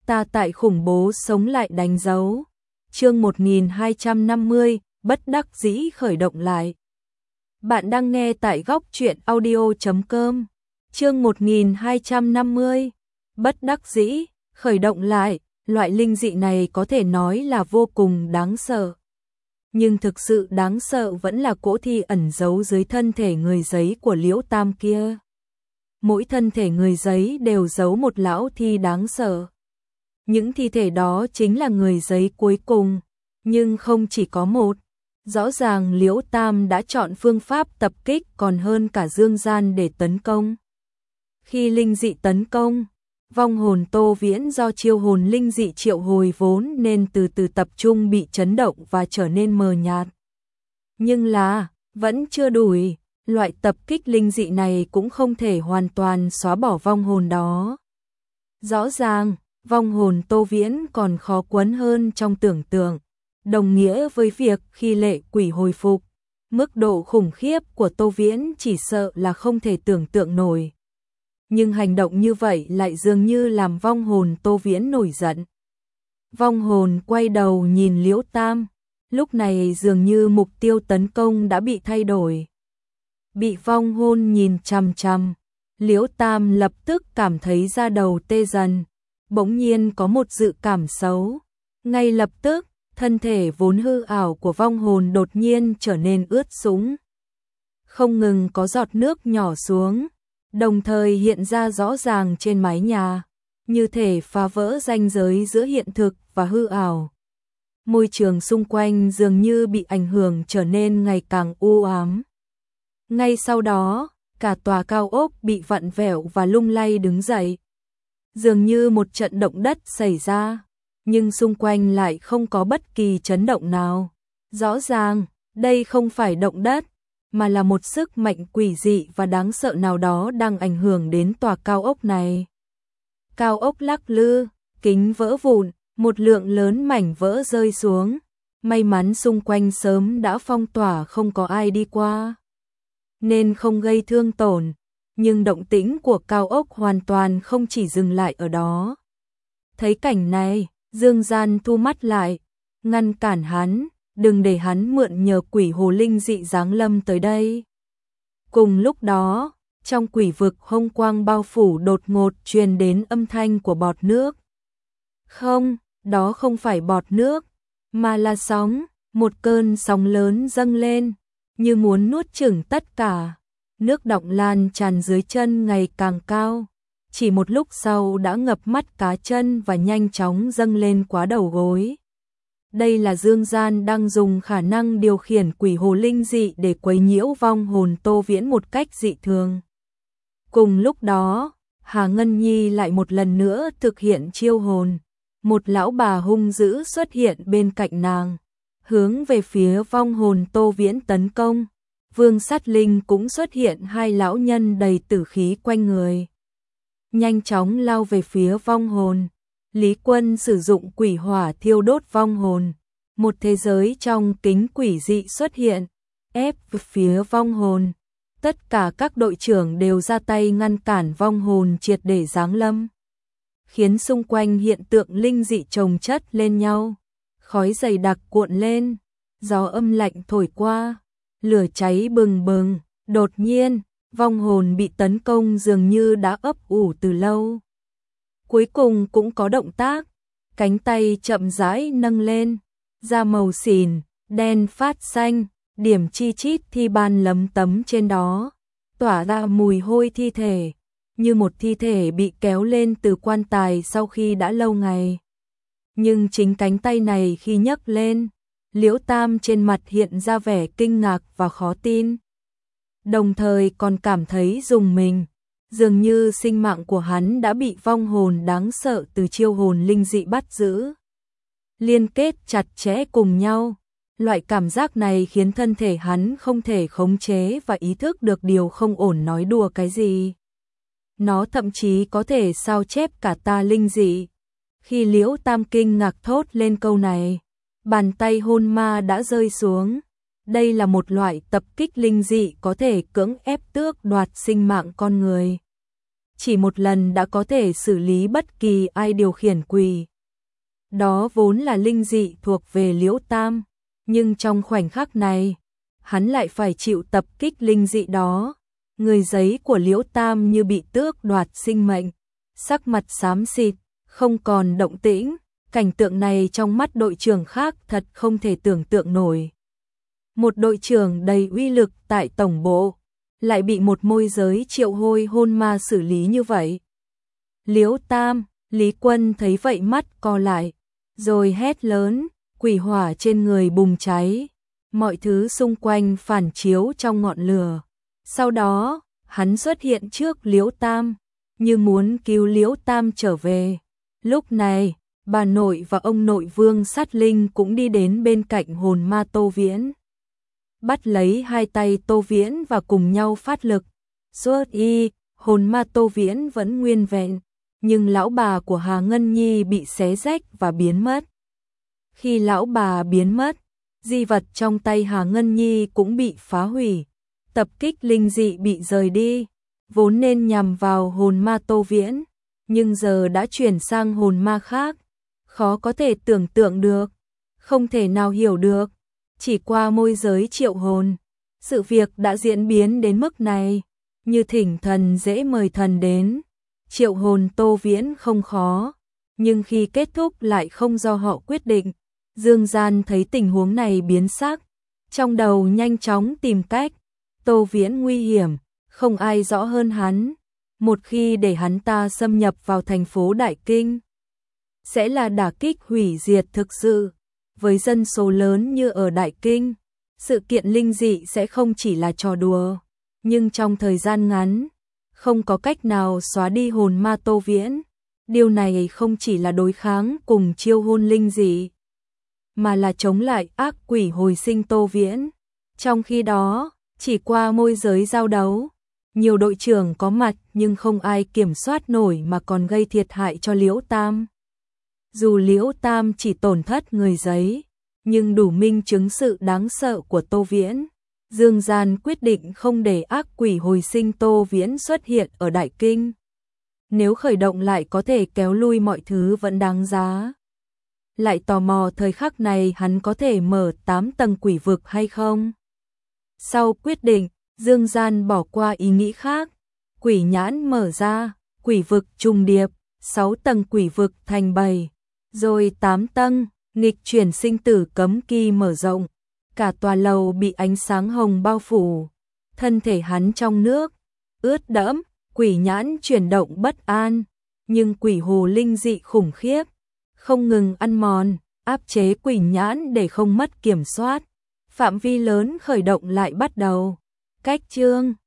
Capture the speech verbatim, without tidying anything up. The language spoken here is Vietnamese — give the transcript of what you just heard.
Ta tại khủng bố sống lại đánh dấu. Chương một nghìn hai trăm năm mươi, bất đắc dĩ khởi động lại. Bạn đang nghe tại góc truyện audio chấm com. Chương một nghìn hai trăm năm mươi, bất đắc dĩ khởi động lại. Loại linh dị này có thể nói là vô cùng đáng sợ. Nhưng thực sự đáng sợ vẫn là cỗ thi ẩn giấu dưới thân thể người giấy của Liễu Tam kia. Mỗi thân thể người giấy đều giấu một lão thi đáng sợ. Những thi thể đó chính là người giấy cuối cùng, nhưng không chỉ có một. Rõ ràng Liễu Tam đã chọn phương pháp tập kích còn hơn cả Dương Gian để tấn công. Khi linh dị tấn công, vong hồn Tô Viễn do chiêu hồn linh dị triệu hồi vốn nên từ từ tập trung bị chấn động và trở nên mờ nhạt. Nhưng là, vẫn chưa đủ, loại tập kích linh dị này cũng không thể hoàn toàn xóa bỏ vong hồn đó. Rõ ràng, vong hồn Tô Viễn còn khó quấn hơn trong tưởng tượng, đồng nghĩa với việc khi lệ quỷ hồi phục, mức độ khủng khiếp của Tô Viễn chỉ sợ là không thể tưởng tượng nổi. Nhưng hành động như vậy lại dường như làm vong hồn Tô Viễn nổi giận. Vong hồn quay đầu nhìn Liễu Tam, lúc này dường như mục tiêu tấn công đã bị thay đổi. Bị vong hồn nhìn chằm chằm, Liễu Tam lập tức cảm thấy da đầu tê dần, bỗng nhiên có một dự cảm xấu. Ngay lập tức, thân thể vốn hư ảo của vong hồn đột nhiên trở nên ướt sũng. Không ngừng có giọt nước nhỏ xuống, đồng thời hiện ra rõ ràng trên mái nhà, như thể phá vỡ ranh giới giữa hiện thực và hư ảo. Môi trường xung quanh dường như bị ảnh hưởng trở nên ngày càng u ám. Ngay sau đó, cả tòa cao ốc bị vặn vẹo và lung lay đứng dậy. Dường như một trận động đất xảy ra, nhưng xung quanh lại không có bất kỳ chấn động nào. Rõ ràng, đây không phải động đất, mà là một sức mạnh quỷ dị và đáng sợ nào đó đang ảnh hưởng đến tòa cao ốc này. Cao ốc lắc lư, kính vỡ vụn, một lượng lớn mảnh vỡ rơi xuống. May mắn xung quanh sớm đã phong tỏa không có ai đi qua, nên không gây thương tổn. Nhưng động tĩnh của cao ốc hoàn toàn không chỉ dừng lại ở đó. Thấy cảnh này, Dương Gian thu mắt lại, ngăn cản hắn, đừng để hắn mượn nhờ quỷ hồ linh dị giáng lâm tới đây. Cùng lúc đó, trong quỷ vực hồng quang bao phủ đột ngột truyền đến âm thanh của bọt nước. Không, đó không phải bọt nước, mà là sóng, một cơn sóng lớn dâng lên, như muốn nuốt chửng tất cả. Nước đọng lan tràn dưới chân ngày càng cao, chỉ một lúc sau đã ngập mắt cá chân và nhanh chóng dâng lên quá đầu gối. Đây là Dương Gian đang dùng khả năng điều khiển quỷ hồ linh dị để quấy nhiễu vong hồn Tô Viễn một cách dị thường. Cùng lúc đó, Hà Ngân Nhi lại một lần nữa thực hiện chiêu hồn. Một lão bà hung dữ xuất hiện bên cạnh nàng, hướng về phía vong hồn Tô Viễn tấn công. Vương Sát Linh cũng xuất hiện, hai lão nhân đầy tử khí quanh người, nhanh chóng lao về phía vong hồn. Lý Quân sử dụng quỷ hỏa thiêu đốt vong hồn. Một thế giới trong kính quỷ dị xuất hiện, ép về phía vong hồn. Tất cả các đội trưởng đều ra tay ngăn cản vong hồn triệt để giáng lâm, khiến xung quanh hiện tượng linh dị chồng chất lên nhau. Khói dày đặc cuộn lên, gió âm lạnh thổi qua, lửa cháy bừng bừng. Đột nhiên, vong hồn bị tấn công dường như đã ấp ủ từ lâu. Cuối cùng cũng có động tác, cánh tay chậm rãi nâng lên, da màu xỉn, đen phát xanh, điểm chi chít thi ban lấm tấm trên đó, tỏa ra mùi hôi thi thể, như một thi thể bị kéo lên từ quan tài sau khi đã lâu ngày. Nhưng chính cánh tay này khi nhấc lên, Liễu Tam trên mặt hiện ra vẻ kinh ngạc và khó tin, đồng thời còn cảm thấy rùng mình. Dường như sinh mạng của hắn đã bị vong hồn đáng sợ từ chiêu hồn linh dị bắt giữ, liên kết chặt chẽ cùng nhau. Loại cảm giác này khiến thân thể hắn không thể khống chế và ý thức được điều không ổn. Nói đùa cái gì? Nó thậm chí có thể sao chép cả ta linh dị. Khi Liễu Tam kinh ngạc thốt lên câu này, bàn tay hôn ma đã rơi xuống. Đây là một loại tập kích linh dị có thể cưỡng ép tước đoạt sinh mạng con người. chỉ một lần đã có thể xử lý bất kỳ ai điều khiển quỷ. Đó vốn là linh dị thuộc về Liễu Tam, nhưng trong khoảnh khắc này, hắn lại phải chịu tập kích linh dị đó. Người giấy của Liễu Tam như bị tước đoạt sinh mệnh, sắc mặt xám xịt, không còn động tĩnh. Cảnh tượng này trong mắt đội trưởng khác thật không thể tưởng tượng nổi. Một đội trưởng đầy uy lực tại tổng bộ, lại bị một môi giới triệu hôi hôn ma xử lý như vậy. Liễu Tam, Lý Quân thấy vậy mắt co lại, rồi hét lớn, quỷ hỏa trên người bùng cháy, mọi thứ xung quanh phản chiếu trong ngọn lửa. Sau đó, hắn xuất hiện trước Liễu Tam, như muốn cứu Liễu Tam trở về. Lúc này, bà nội và ông nội Vương Sát Linh cũng đi đến bên cạnh hồn ma Tô Viễn. Bắt lấy hai tay Tô Viễn và cùng nhau phát lực. Suốt y, hồn ma Tô Viễn vẫn nguyên vẹn, nhưng lão bà của Hà Ngân Nhi bị xé rách và biến mất. Khi lão bà biến mất, di vật trong tay Hà Ngân Nhi cũng bị phá hủy. Tập kích linh dị bị rời đi, vốn nên nhằm vào hồn ma Tô Viễn, nhưng giờ đã chuyển sang hồn ma khác. Khó có thể tưởng tượng được, không thể nào hiểu được, chỉ qua môi giới triệu hồn, sự việc đã diễn biến đến mức này, như thỉnh thần dễ mời thần đến. Triệu hồn Tô Viễn không khó, nhưng khi kết thúc lại không do họ quyết định. Dương Gian thấy tình huống này biến sắc, trong đầu nhanh chóng tìm cách. Tô Viễn nguy hiểm, không ai rõ hơn hắn. Một khi để hắn ta xâm nhập vào thành phố Đại Kinh, sẽ là đả kích hủy diệt thực sự. Với dân số lớn như ở Đại Kinh, sự kiện linh dị sẽ không chỉ là trò đùa, nhưng trong thời gian ngắn, không có cách nào xóa đi hồn ma Tô Viễn. Điều này không chỉ là đối kháng cùng chiêu hồn linh dị, mà là chống lại ác quỷ hồi sinh Tô Viễn. Trong khi đó, chỉ qua môi giới giao đấu, nhiều đội trưởng có mặt nhưng không ai kiểm soát nổi mà còn gây thiệt hại cho Liễu Tam. Dù Liễu Tam chỉ tổn thất người giấy, nhưng đủ minh chứng sự đáng sợ của Tô Viễn. Dương Gian quyết định không để ác quỷ hồi sinh Tô Viễn xuất hiện ở Đại Kinh. Nếu khởi động lại có thể kéo lui mọi thứ vẫn đáng giá. Lại tò mò thời khắc này hắn có thể mở tám tầng quỷ vực hay không? Sau quyết định, Dương Gian bỏ qua ý nghĩ khác. Quỷ nhãn mở ra, quỷ vực trùng điệp, sáu tầng quỷ vực thành bảy, rồi tám tầng, nghịch chuyển sinh tử cấm kỳ mở rộng. Cả tòa lầu bị ánh sáng hồng bao phủ. Thân thể hắn trong nước, ướt đẫm, quỷ nhãn chuyển động bất an. Nhưng quỷ hồ linh dị khủng khiếp, không ngừng ăn mòn, áp chế quỷ nhãn để không mất kiểm soát. Phạm vi lớn khởi động lại bắt đầu. Cách chương